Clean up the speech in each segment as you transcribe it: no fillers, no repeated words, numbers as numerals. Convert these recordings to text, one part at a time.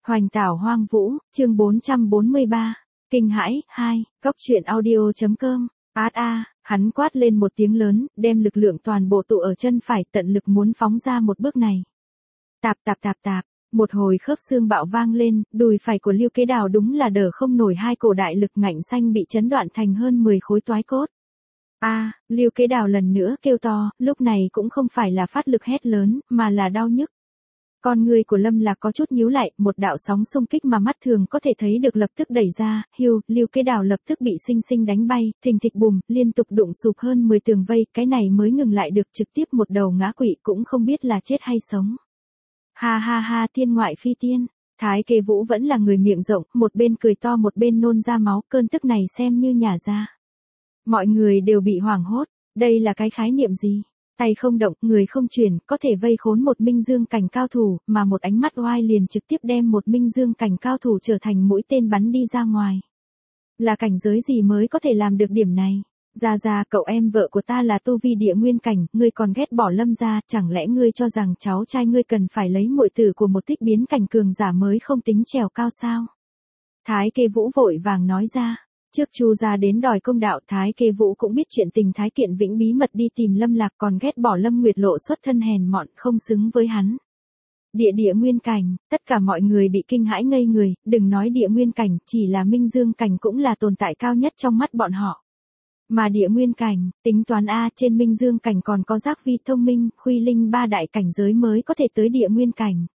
Hoành tảo hoang vũ, chương 443. Kinh hãi, 2, Cốc truyện audio.com. Hắn quát lên một tiếng lớn, đem lực lượng toàn bộ tụ ở chân phải, tận lực muốn phóng ra một bước này. Tạp, một hồi khớp xương bạo vang lên, đùi phải của Lưu Kế Đào đúng là đỡ không nổi, hai cổ đại lực ngạnh xanh bị chấn đoạn thành hơn 10 khối toái cốt. Lưu Kế Đào lần nữa kêu to, lúc này cũng không phải là phát lực hét lớn, mà là đau nhức. Con người của Lâm Lạc có chút nhíu lại, một đạo sóng xung kích mà mắt thường có thể thấy được lập tức đẩy ra, Lưu Kế Đào lập tức bị sinh sinh đánh bay, thình thịch bùm, liên tục đụng sụp hơn 10 tường vây, cái này mới ngừng lại được, trực tiếp một đầu ngã quỵ, cũng không biết là chết hay sống. Ha, thiên ngoại phi tiên. Thái Kế Vũ vẫn là người miệng rộng, một bên cười to một bên nôn ra máu, cơn tức này xem như nhả ra. Mọi người đều bị hoảng hốt, đây là cái khái niệm gì? Tay không động, người không chuyển, có thể vây khốn một minh dương cảnh cao thủ, mà một ánh mắt oai liền trực tiếp đem một minh dương cảnh cao thủ trở thành mũi tên bắn đi ra ngoài. Là cảnh giới gì mới có thể làm được điểm này? Gia, cậu em vợ của ta là tu vi địa nguyên cảnh, ngươi còn ghét bỏ Lâm gia, chẳng lẽ ngươi cho rằng cháu trai ngươi cần phải lấy muội tử của một tích biến cảnh cường giả mới không tính trèo cao sao? Thái Kế Vũ vội vàng nói ra. Trước Chu gia đến đòi công đạo, Thái Kế Vũ cũng biết chuyện tình Thái Kiện Vĩnh bí mật đi tìm Lâm Lạc, còn ghét bỏ Lâm Nguyệt Lộ xuất thân hèn mọn, không xứng với hắn. Địa nguyên cảnh, tất cả mọi người bị kinh hãi ngây người, đừng nói địa nguyên cảnh, chỉ là minh dương cảnh cũng là tồn tại cao nhất trong mắt bọn họ. Mà địa nguyên cảnh, tính toán trên minh dương cảnh còn có giác vi thông minh, khuy linh ba đại cảnh giới mới có thể tới địa nguyên cảnh.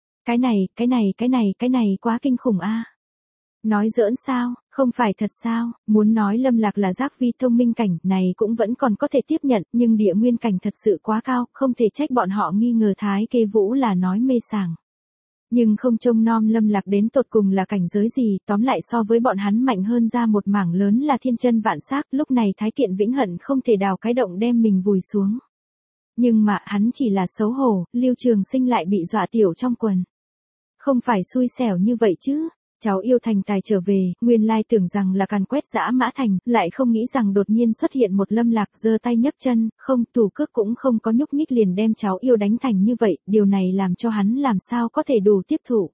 Cái này quá kinh khủng Nói giỡn sao, không phải thật sao? Muốn nói Lâm Lạc là giác vi thông minh cảnh, này cũng vẫn còn có thể tiếp nhận, nhưng địa nguyên cảnh thật sự quá cao, không thể trách bọn họ nghi ngờ Thái Kế Vũ là nói mê sảng. Nhưng không trông nom Lâm Lạc đến tột cùng là cảnh giới gì, tóm lại so với bọn hắn mạnh hơn ra một mảng lớn là thiên chân vạn xác, lúc này Thái Kiện Vĩnh hận không thể đào cái động đem mình vùi xuống. Nhưng mà hắn chỉ là xấu hổ, Lưu Trường Sinh lại bị dọa tiểu trong quần. Không phải xui xẻo như vậy chứ. Cháu yêu thành tài trở về, nguyên lai tưởng rằng là càn quét dã mã thành, lại không nghĩ rằng đột nhiên xuất hiện một Lâm Lạc, giơ tay nhấc chân, không tù cước cũng không có nhúc nhích liền đem cháu yêu đánh thành như vậy, điều này làm cho hắn làm sao có thể đủ tiếp thụ.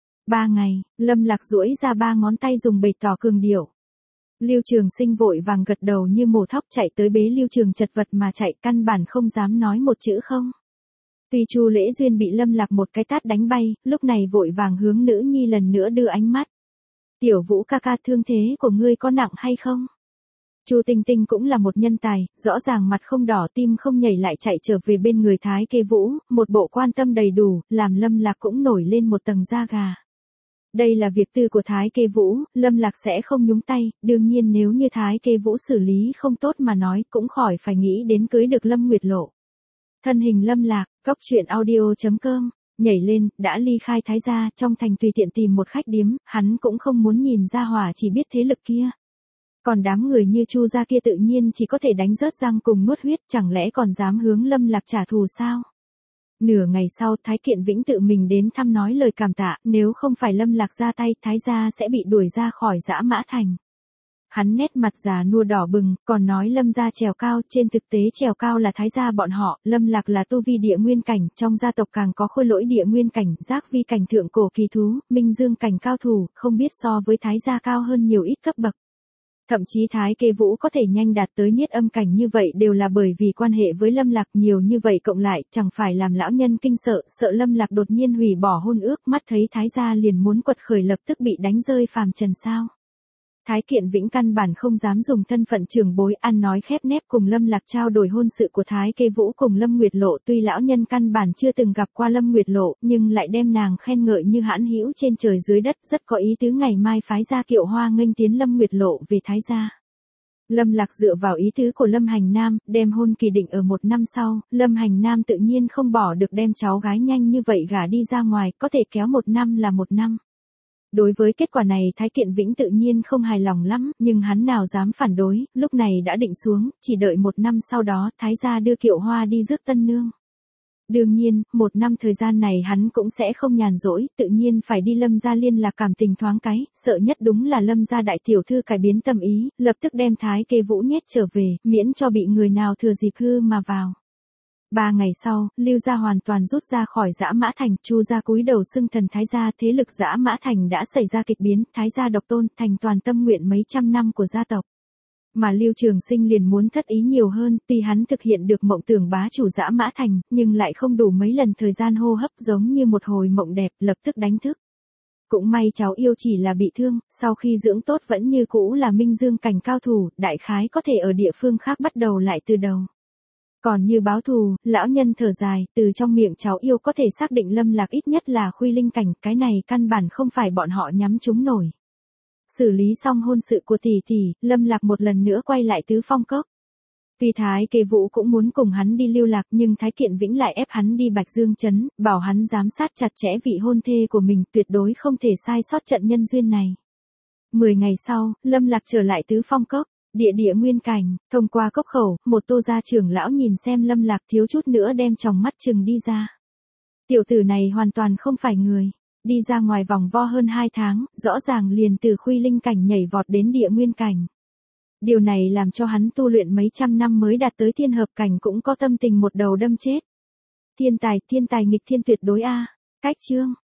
3 ngày, Lâm Lạc duỗi ra 3 ngón tay dùng bày tỏ cường điệu. Lưu Trường Sinh vội vàng gật đầu như mổ thóc chạy tới bế Lưu Trường chật vật mà chạy, căn bản không dám nói một chữ không. Tuy Chu Lễ Duyên bị Lâm Lạc một cái tát đánh bay, lúc này vội vàng hướng nữ nhi lần nữa đưa ánh mắt. Tiểu Vũ ca ca, thương thế của ngươi có nặng hay không? Chu Tinh Tinh cũng là một nhân tài, rõ ràng mặt không đỏ tim không nhảy lại chạy trở về bên người Thái Kế Vũ, một bộ quan tâm đầy đủ, làm Lâm Lạc cũng nổi lên một tầng da gà. Đây là việc tư của Thái Kế Vũ, Lâm Lạc sẽ không nhúng tay, đương nhiên nếu như Thái Kế Vũ xử lý không tốt mà nói cũng khỏi phải nghĩ đến cưới được Lâm Nguyệt Lộ. Thân hình Lâm Lạc, Cốc truyện audio.com, nhảy lên, đã ly khai Thái gia, trong thành tùy tiện tìm một khách điếm, hắn cũng không muốn nhìn ra hỏa chỉ biết thế lực kia. Còn đám người như Chu gia kia tự nhiên chỉ có thể đánh rớt răng cùng nuốt huyết, chẳng lẽ còn dám hướng Lâm Lạc trả thù sao? Nửa ngày sau, Thái Kiện Vĩnh tự mình đến thăm nói lời cảm tạ, nếu không phải Lâm Lạc ra tay, Thái gia sẽ bị đuổi ra khỏi dã mã thành. Hắn nét mặt già nua đỏ bừng, còn nói Lâm gia trèo cao, trên thực tế trèo cao là Thái gia bọn họ, Lâm Lạc là tu vi địa nguyên cảnh, trong gia tộc càng có khôi lỗi địa nguyên cảnh, giác vi cảnh thượng cổ kỳ thú, minh dương cảnh cao thủ, không biết so với Thái gia cao hơn nhiều ít cấp bậc. Thậm chí Thái Kế Vũ có thể nhanh đạt tới niết âm cảnh như vậy đều là bởi vì quan hệ với Lâm Lạc nhiều như vậy cộng lại, chẳng phải làm lão nhân kinh sợ Lâm Lạc đột nhiên hủy bỏ hôn ước, mắt thấy Thái gia liền muốn quật khởi lập tức bị đánh rơi phàm trần sao. Thái Kiện Vĩnh căn bản không dám dùng thân phận trưởng bối ăn nói khép nép cùng Lâm Lạc trao đổi hôn sự của Thái Kế Vũ cùng Lâm Nguyệt Lộ, tuy lão nhân căn bản chưa từng gặp qua Lâm Nguyệt Lộ, nhưng lại đem nàng khen ngợi như hãn hữu trên trời dưới đất, rất có ý tứ ngày mai phái ra kiệu hoa nghênh tiến Lâm Nguyệt Lộ về Thái gia. Lâm Lạc dựa vào ý tứ của Lâm Hành Nam, đem hôn kỳ định ở 1 năm sau, Lâm Hành Nam tự nhiên không bỏ được đem cháu gái nhanh như vậy gả đi ra ngoài, có thể kéo 1 năm là 1 năm. Đối với kết quả này Thái Kiện Vĩnh tự nhiên không hài lòng lắm, nhưng hắn nào dám phản đối, lúc này đã định xuống, chỉ đợi 1 năm sau đó Thái gia đưa kiệu hoa đi rước tân nương. Đương nhiên, 1 năm thời gian này hắn cũng sẽ không nhàn rỗi, tự nhiên phải đi Lâm gia liên lạc cảm tình thoáng cái, sợ nhất đúng là Lâm gia đại tiểu thư cải biến tâm ý, lập tức đem Thái Kế Vũ nhét trở về, miễn cho bị người nào thừa dịp hư mà vào. 3 ngày sau, Lưu gia hoàn toàn rút ra khỏi Dã Mã Thành, Chu gia cúi đầu xưng thần Thái gia, thế lực Dã Mã Thành đã xảy ra kịch biến, Thái gia độc tôn, thành toàn tâm nguyện mấy trăm năm của gia tộc. Mà Lưu Trường Sinh liền muốn thất ý nhiều hơn, tuy hắn thực hiện được mộng tưởng bá chủ Dã Mã Thành, nhưng lại không đủ mấy lần thời gian hô hấp, giống như một hồi mộng đẹp, lập tức đánh thức. Cũng may cháu yêu chỉ là bị thương, sau khi dưỡng tốt vẫn như cũ là minh dương cảnh cao thủ, đại khái có thể ở địa phương khác bắt đầu lại từ đầu. Còn như báo thù, lão nhân thở dài, từ trong miệng cháu yêu có thể xác định Lâm Lạc ít nhất là khuy linh cảnh, cái này căn bản không phải bọn họ nhắm trúng nổi. Xử lý xong hôn sự của tỷ tỷ, Lâm Lạc một lần nữa quay lại Tứ Phong Cốc. Tuy Thái Kế Vũ cũng muốn cùng hắn đi lưu lạc, nhưng Thái Kiện Vĩnh lại ép hắn đi Bạch Dương Trấn, bảo hắn giám sát chặt chẽ vị hôn thê của mình, tuyệt đối không thể sai sót trận nhân duyên này. 10 ngày sau, Lâm Lạc trở lại Tứ Phong Cốc, địa nguyên cảnh, thông qua cốc khẩu, một Tô gia trưởng lão nhìn xem Lâm Lạc thiếu chút nữa đem tròng mắt trừng đi ra. Tiểu tử này hoàn toàn không phải người. Đi ra ngoài vòng vo hơn 2 tháng, rõ ràng liền từ khuy linh cảnh nhảy vọt đến địa nguyên cảnh. Điều này làm cho hắn tu luyện mấy trăm năm mới đạt tới thiên hợp cảnh cũng có tâm tình một đầu đâm chết. Thiên tài nghịch thiên tuyệt đối a. Cách chương